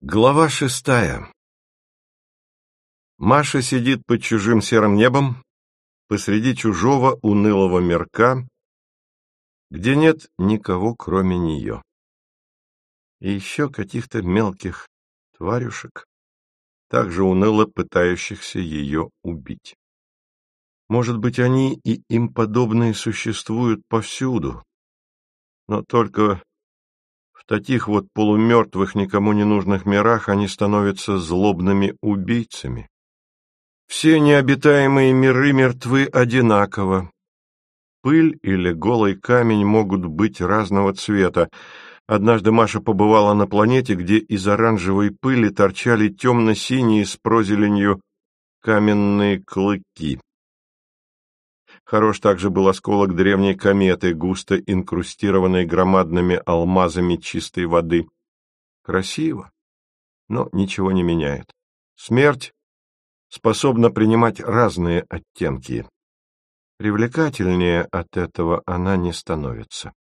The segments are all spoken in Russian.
Глава 6. Маша сидит под чужим серым небом, посреди чужого унылого мирка, где нет никого, кроме нее. И еще каких-то мелких тварюшек, также уныло пытающихся ее убить. Может быть, они и им подобные существуют повсюду, но только в таких вот полумертвых, никому не нужных мирах они становятся злобными убийцами. Все необитаемые миры мертвы одинаково. Пыль или голый камень могут быть разного цвета. Однажды Маша побывала на планете, где из оранжевой пыли торчали темно-синие с прозеленью каменные клыки. Хорош также был осколок древней кометы, густо инкрустированной громадными алмазами чистой воды. Красиво, но ничего не меняет. Смерть способна принимать разные оттенки. Привлекательнее от этого она не становится.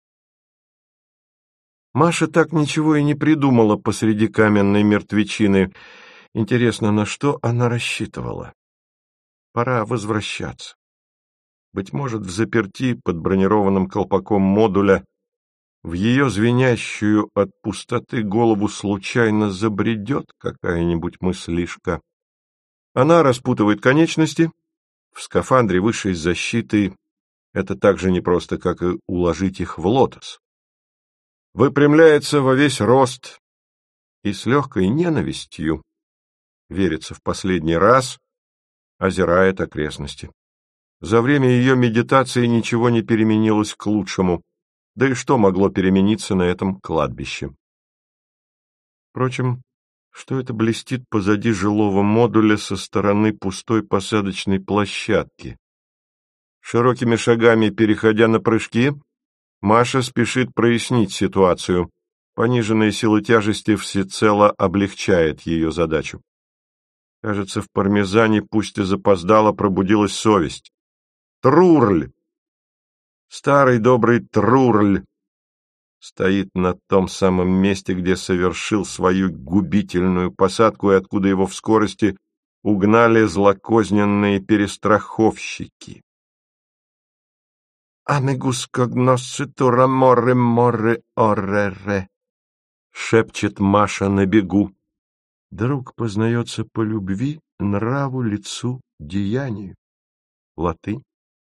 Маша так ничего и не придумала посреди каменной мертвечины. Интересно, на что она рассчитывала? Пора возвращаться. Быть может, в заперти под бронированным колпаком модуля в ее звенящую от пустоты голову случайно забредет какая-нибудь мыслишка. Она распутывает конечности. В скафандре высшей защиты это так же непросто, как и уложить их в лотос. Выпрямляется во весь рост и с легкой ненавистью, верится в последний раз, озирает окрестности. За время ее медитации ничего не переменилось к лучшему, да и что могло перемениться на этом кладбище? Впрочем, что это блестит позади жилого модуля со стороны пустой посадочной площадки? Широкими шагами, переходя на прыжки, Маша спешит прояснить ситуацию. Пониженная сила тяжести всецело облегчает ее задачу. Кажется, в пармезане, пусть и запоздало, пробудилась совесть. Трурль! Старый добрый Трурль стоит на том самом месте, где совершил свою губительную посадку и откуда его в скорости угнали злокозненные перестраховщики. «Амигус когносцитура море море орере», — шепчет Маша на бегу. Друг познается по любви, нраву, лицу, деянию. Латынь.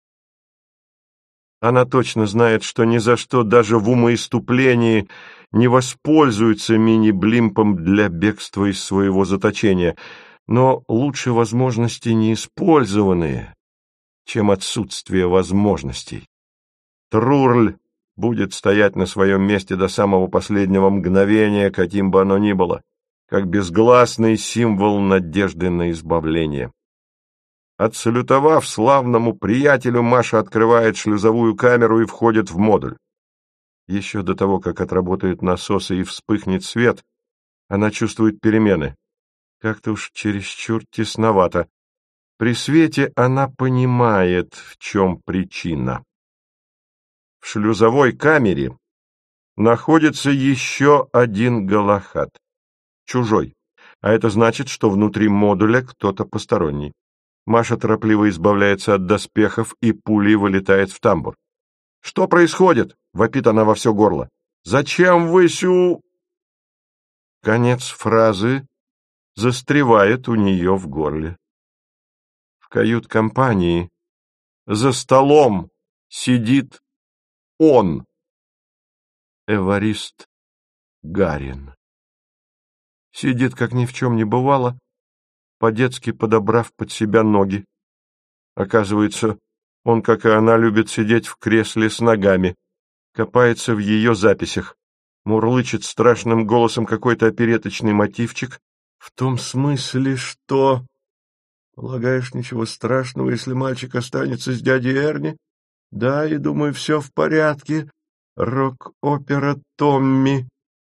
Она точно знает, что ни за что даже в умоиступлении не воспользуется мини-блимпом для бегства из своего заточения, но лучше возможности неиспользованные, чем отсутствие возможностей. Трурль будет стоять на своем месте до самого последнего мгновения, каким бы оно ни было, как безгласный символ надежды на избавление. Отсалютовав славному приятелю, Маша открывает шлюзовую камеру и входит в модуль. Еще до того, как отработают насосы и вспыхнет свет, она чувствует перемены. Как-то уж чересчур тесновато. При свете она понимает, в чем причина. В шлюзовой камере находится еще один галахад. Чужой. А это значит, что внутри модуля кто-то посторонний. Маша торопливо избавляется от доспехов и пулей вылетает в тамбур. «Что происходит?» — вопит она во все горло. «Зачем вы Конец фразы застревает у нее в горле. В кают-компании за столом сидит он, Эварист Гарин. Сидит, как ни в чем не бывало, по-детски подобрав под себя ноги. Оказывается, он, как и она, любит сидеть в кресле с ногами, копается в ее записях, мурлычет страшным голосом какой-то опереточный мотивчик, в том смысле, что... Полагаешь, ничего страшного, если мальчик останется с дядей Эрни? Да, и думаю, все в порядке. Рок-опера «Томми»,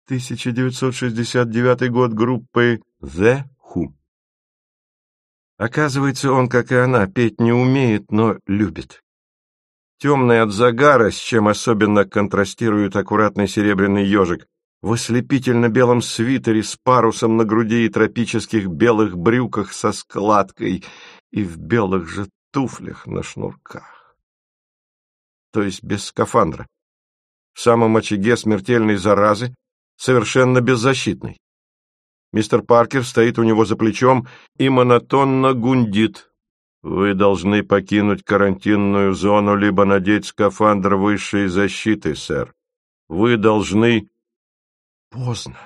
1969 год, группы «The Who». Оказывается, он, как и она, петь не умеет, но любит. Темный от загара, с чем особенно контрастирует аккуратный серебряный ежик, в ослепительно-белом свитере с парусом на груди и тропических белых брюках со складкой и в белых же туфлях на шнурках. То есть без скафандра. В самом очаге смертельной заразы, совершенно беззащитный. Мистер Паркер стоит у него за плечом и монотонно гундит. Вы должны покинуть карантинную зону, либо надеть скафандр высшей защиты, сэр. Вы должны... Поздно.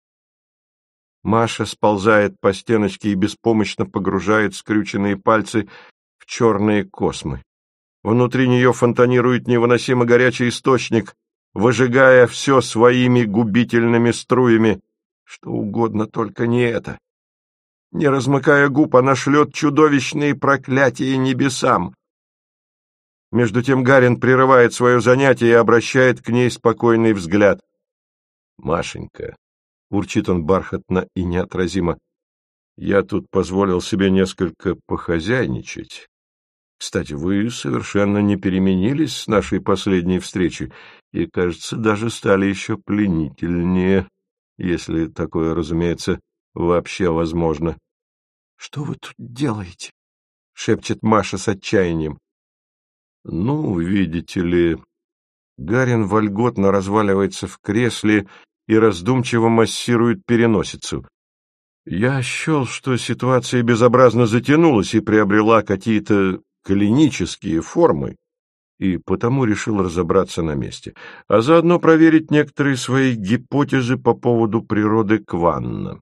Маша сползает по стеночке и беспомощно погружает скрюченные пальцы в черные космы. Внутри нее фонтанирует невыносимо горячий источник, выжигая все своими губительными струями. Что угодно, только не это. Не размыкая губ, она шлет чудовищные проклятия небесам. Между тем Гарин прерывает свое занятие и обращает к ней спокойный взгляд. «Машенька», — урчит он бархатно и неотразимо, — «я тут позволил себе несколько похозяйничать. Кстати, вы совершенно не переменились с нашей последней встречи и, кажется, даже стали еще пленительнее, если такое, разумеется, вообще возможно». «Что вы тут делаете?» — шепчет Маша с отчаянием. «Ну, видите ли...» Гарин вольготно разваливается в кресле и раздумчиво массирует переносицу. «Я счел, что ситуация безобразно затянулась и приобрела какие-то клинические формы, и потому решил разобраться на месте, а заодно проверить некоторые свои гипотезы по поводу природы Кванна».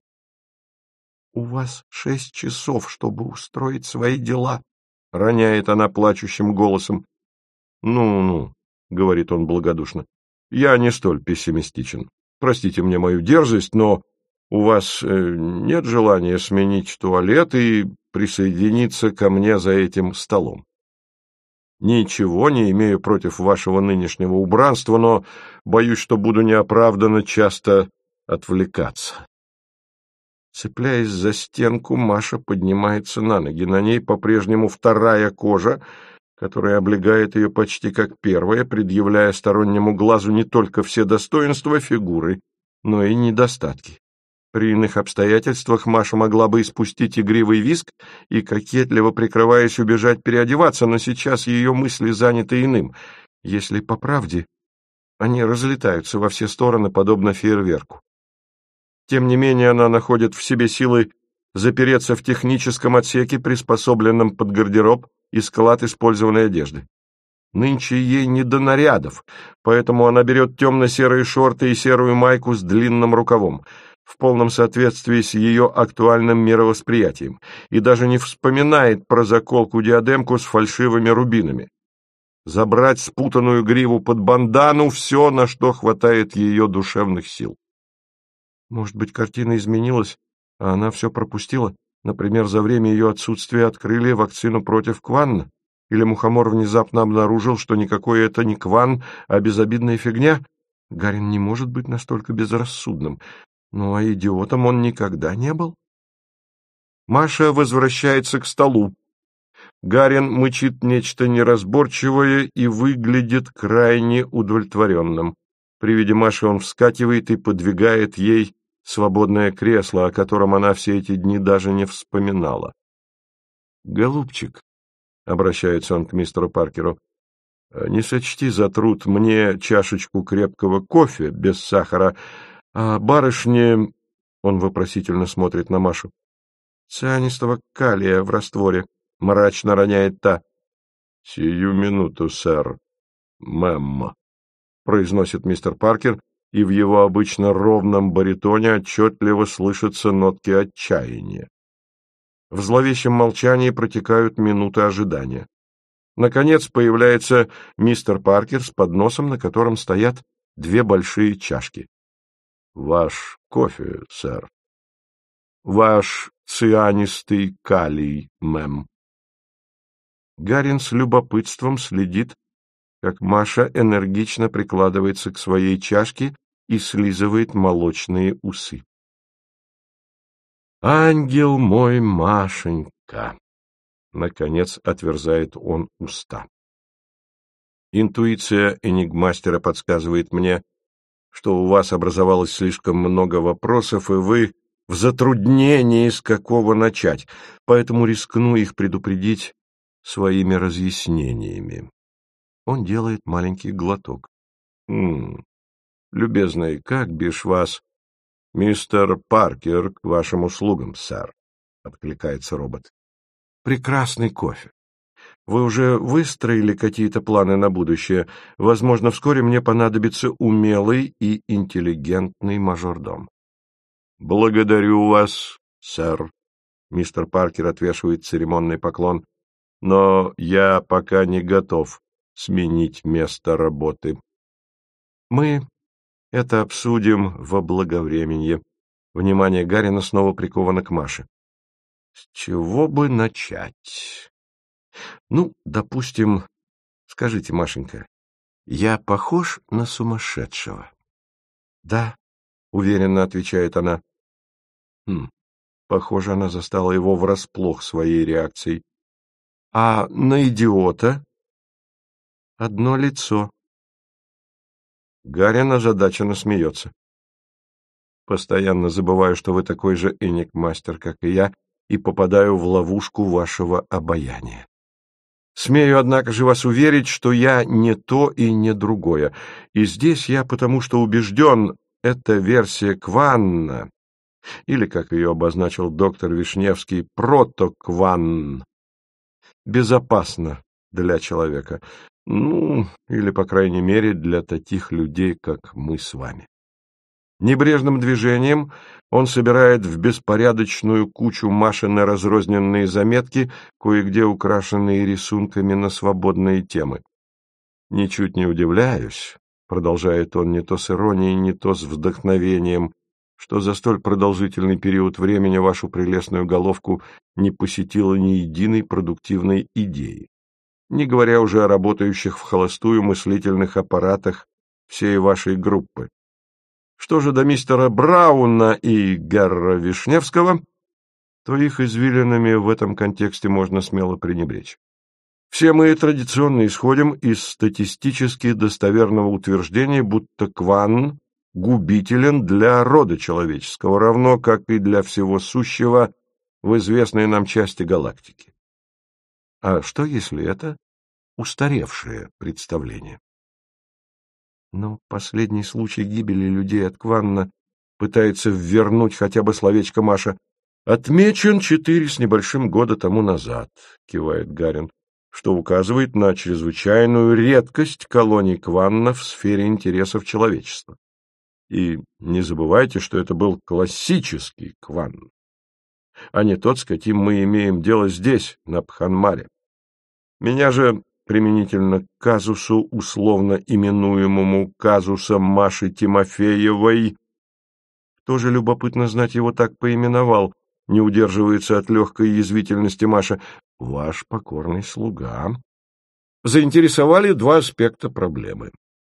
«У вас 6 часов, чтобы устроить свои дела», — роняет она плачущим голосом. «Ну-ну», — говорит он благодушно, — «я не столь пессимистичен. Простите мне мою дерзость, но у вас нет желания сменить туалет и присоединиться ко мне за этим столом? Ничего не имею против вашего нынешнего убранства, но боюсь, что буду неоправданно часто отвлекаться». Цепляясь за стенку, Маша поднимается на ноги. На ней по-прежнему вторая кожа, которая облегает ее почти как первая, предъявляя стороннему глазу не только все достоинства фигуры, но и недостатки. При иных обстоятельствах Маша могла бы испустить игривый визг и, кокетливо прикрываясь, убежать переодеваться, но сейчас ее мысли заняты иным. Если по правде, они разлетаются во все стороны, подобно фейерверку. Тем не менее, она находит в себе силы запереться в техническом отсеке, приспособленном под гардероб и склад использованной одежды. Нынче ей не до нарядов, поэтому она берет темно-серые шорты и серую майку с длинным рукавом, в полном соответствии с ее актуальным мировосприятием, и даже не вспоминает про заколку-диадемку с фальшивыми рубинами. Забрать спутанную гриву под бандану — все, на что хватает ее душевных сил. Может быть, картина изменилась, а она все пропустила? Например, за время ее отсутствия открыли вакцину против Кванна? Или мухомор внезапно обнаружил, что никакой это не Кванн, а безобидная фигня? Гарин не может быть настолько безрассудным. Ну, а идиотом он никогда не был. Маша возвращается к столу. Гарин мычит нечто неразборчивое и выглядит крайне удовлетворенным. При виде Маши он вскакивает и подвигает ей свободное кресло, о котором она все эти дни даже не вспоминала. «Голубчик», — обращается он к мистеру Паркеру, — «не сочти за труд мне чашечку крепкого кофе без сахара, а барышне...» — он вопросительно смотрит на Машу. «Цианистого калия в растворе», — мрачно роняет та. «Сию минуту, сэр, мэм», — произносит мистер Паркер, и в его обычно ровном баритоне отчетливо слышатся нотки отчаяния. В зловещем молчании протекают минуты ожидания. Наконец появляется мистер Паркер с подносом, на котором стоят 2 большие чашки. «Ваш кофе, сэр». «Ваш цианистый калий, мэм». Гарин с любопытством следит, как Маша энергично прикладывается к своей чашке и слизывает молочные усы. «Ангел мой, Машенька!» — наконец отверзает он уста. Интуиция энигмастера подсказывает мне, что у вас образовалось слишком много вопросов, и вы в затруднении, с какого начать, поэтому рискну их предупредить своими разъяснениями. Он делает маленький глоток. Любезный, как бишь вас? Мистер Паркер к вашим услугам, сэр, откликается робот. Прекрасный кофе. Вы уже выстроили какие-то планы на будущее? Возможно, вскоре мне понадобится умелый и интеллигентный мажордом. Благодарю вас, сэр. Мистер Паркер отвешивает церемонный поклон. Но я пока не готов сменить место работы. Мы это обсудим во благовременье. Внимание Гарина снова приковано к Маше. С чего бы начать? Ну, допустим, скажите, Машенька, я похож на сумасшедшего? Да, уверенно отвечает она. Похоже, она застала его врасплох своей реакцией. А на идиота? Одно лицо. Гарин озадаченно смеется. Постоянно забываю, что вы такой же энигмастер, как и я, и попадаю в ловушку вашего обаяния. Смею, однако же, вас уверить, что я не то и не другое. И здесь я потому что убежден, эта версия Кванна, или, как ее обозначил доктор Вишневский, протокванн, безопасна для человека. Ну, или, по крайней мере, для таких людей, как мы с вами. Небрежным движением он собирает в беспорядочную кучу Машины разрозненные заметки, кое-где украшенные рисунками на свободные темы. «Ничуть не удивляюсь», — продолжает он не то с иронией, не то с вдохновением, «что за столь продолжительный период времени вашу прелестную головку не посетила ни единой продуктивной идеи, не говоря уже о работающих в холостую мыслительных аппаратах всей вашей группы. Что же до мистера Брауна и Герра Вишневского, то их извилинами в этом контексте можно смело пренебречь. Все мы традиционно исходим из статистически достоверного утверждения, будто Кванн губителен для рода человеческого, равно как и для всего сущего в известной нам части галактики. А что, если это устаревшее представление? Но последний случай гибели людей от Кванна пытается ввернуть хотя бы словечко Маша. «Отмечен 4 с небольшим года тому назад», — кивает Гарин, что указывает на чрезвычайную редкость колоний Кванна в сфере интересов человечества. И не забывайте, что это был классический Кванн, а не тот, с каким мы имеем дело здесь, на Пханмаре. Меня же применительно к казусу, условно именуемому казусом Маши Тимофеевой, тоже любопытно знать, его так поименовал, не удерживается от легкой язвительности Маша, ваш покорный слуга, заинтересовали 2 аспекта проблемы.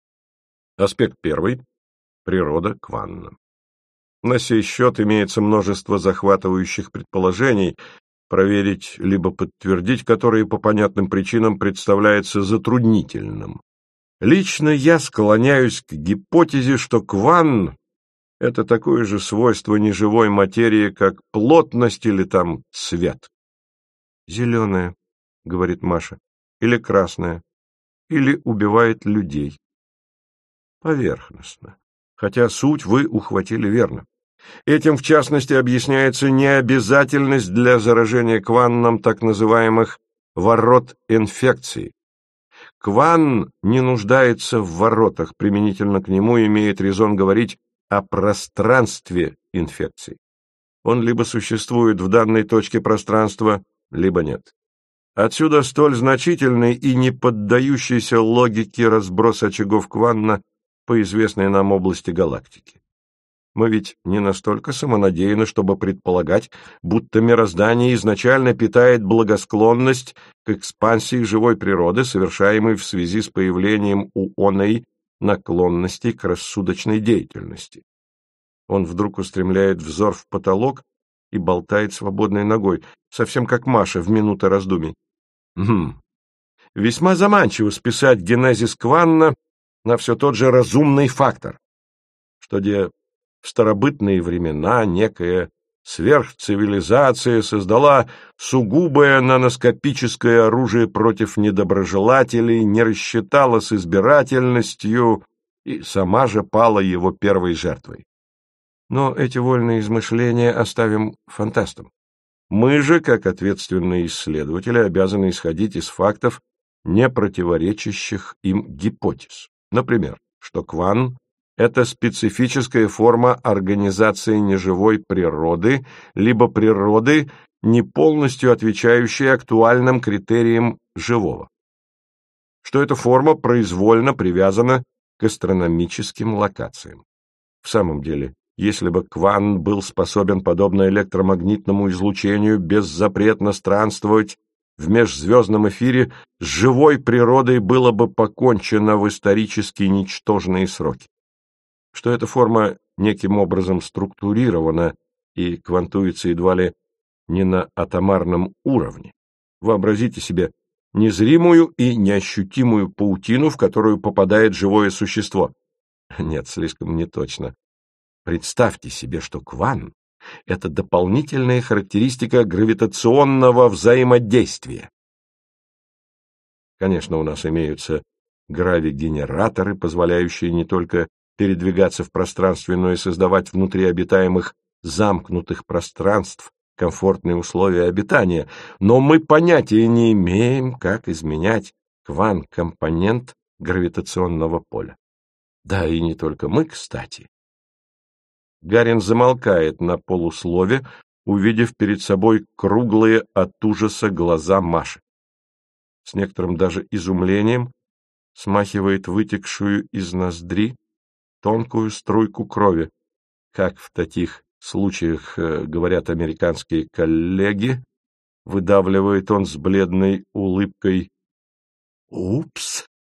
Аспект первый — природа Кванна. На сей счет имеется множество захватывающих предположений, проверить либо подтвердить которые по понятным причинам представляется затруднительным. Лично я склоняюсь к гипотезе, что Кванн — это такое же свойство неживой материи, как плотность или там цвет. «Зеленая», — говорит Маша, — «или красная, или убивает людей». Поверхностно, хотя суть вы ухватили верно. Этим, в частности, объясняется необязательность для заражения Кванном так называемых ворот инфекции. Кванн не нуждается в воротах, применительно к нему имеет резон говорить о пространстве инфекции. Он либо существует в данной точке пространства, либо нет. Отсюда столь значительный и не поддающийся логике разброс очагов Кванна по известной нам области галактики. Мы ведь не настолько самонадеянны, чтобы предполагать, будто мироздание изначально питает благосклонность к экспансии живой природы, совершаемой в связи с появлением у оной наклонностей к рассудочной деятельности. Он вдруг устремляет взор в потолок и болтает свободной ногой, совсем как Маша в минуты раздумий. Весьма заманчиво списать генезис Кванна на все тот же разумный фактор. что в старобытные времена некая сверхцивилизация создала сугубое наноскопическое оружие против недоброжелателей, не рассчитала с избирательностью и сама же пала его первой жертвой. Но эти вольные измышления оставим фантастам. Мы же, как ответственные исследователи, обязаны исходить из фактов, не противоречащих им гипотез. Например, что кван — это специфическая форма организации неживой природы, либо природы, не полностью отвечающей актуальным критериям живого. Что эта форма произвольно привязана к астрономическим локациям. В самом деле, если бы кван был способен, подобно электромагнитному излучению, беззапретно странствовать в межзвездном эфире, с живой природой было бы покончено в исторически ничтожные сроки. Что эта форма неким образом структурирована и квантуется едва ли не на атомарном уровне. Вообразите себе незримую и неощутимую паутину, в которую попадает живое существо. Нет, слишком неточно. Представьте себе, что кван — это дополнительная характеристика гравитационного взаимодействия. Конечно, у нас имеются гравигенераторы, позволяющие не только передвигаться в пространстве, но и создавать внутри обитаемых замкнутых пространств комфортные условия обитания, но мы понятия не имеем, как изменять квант-компонент гравитационного поля. Да и не только мы, кстати. Гарин замолкает на полуслове, увидев перед собой круглые от ужаса глаза Маши. С некоторым даже изумлением смахивает вытекшую из ноздри тонкую струйку крови. Как в таких случаях говорят американские коллеги, выдавливает он с бледной улыбкой: «Упс!»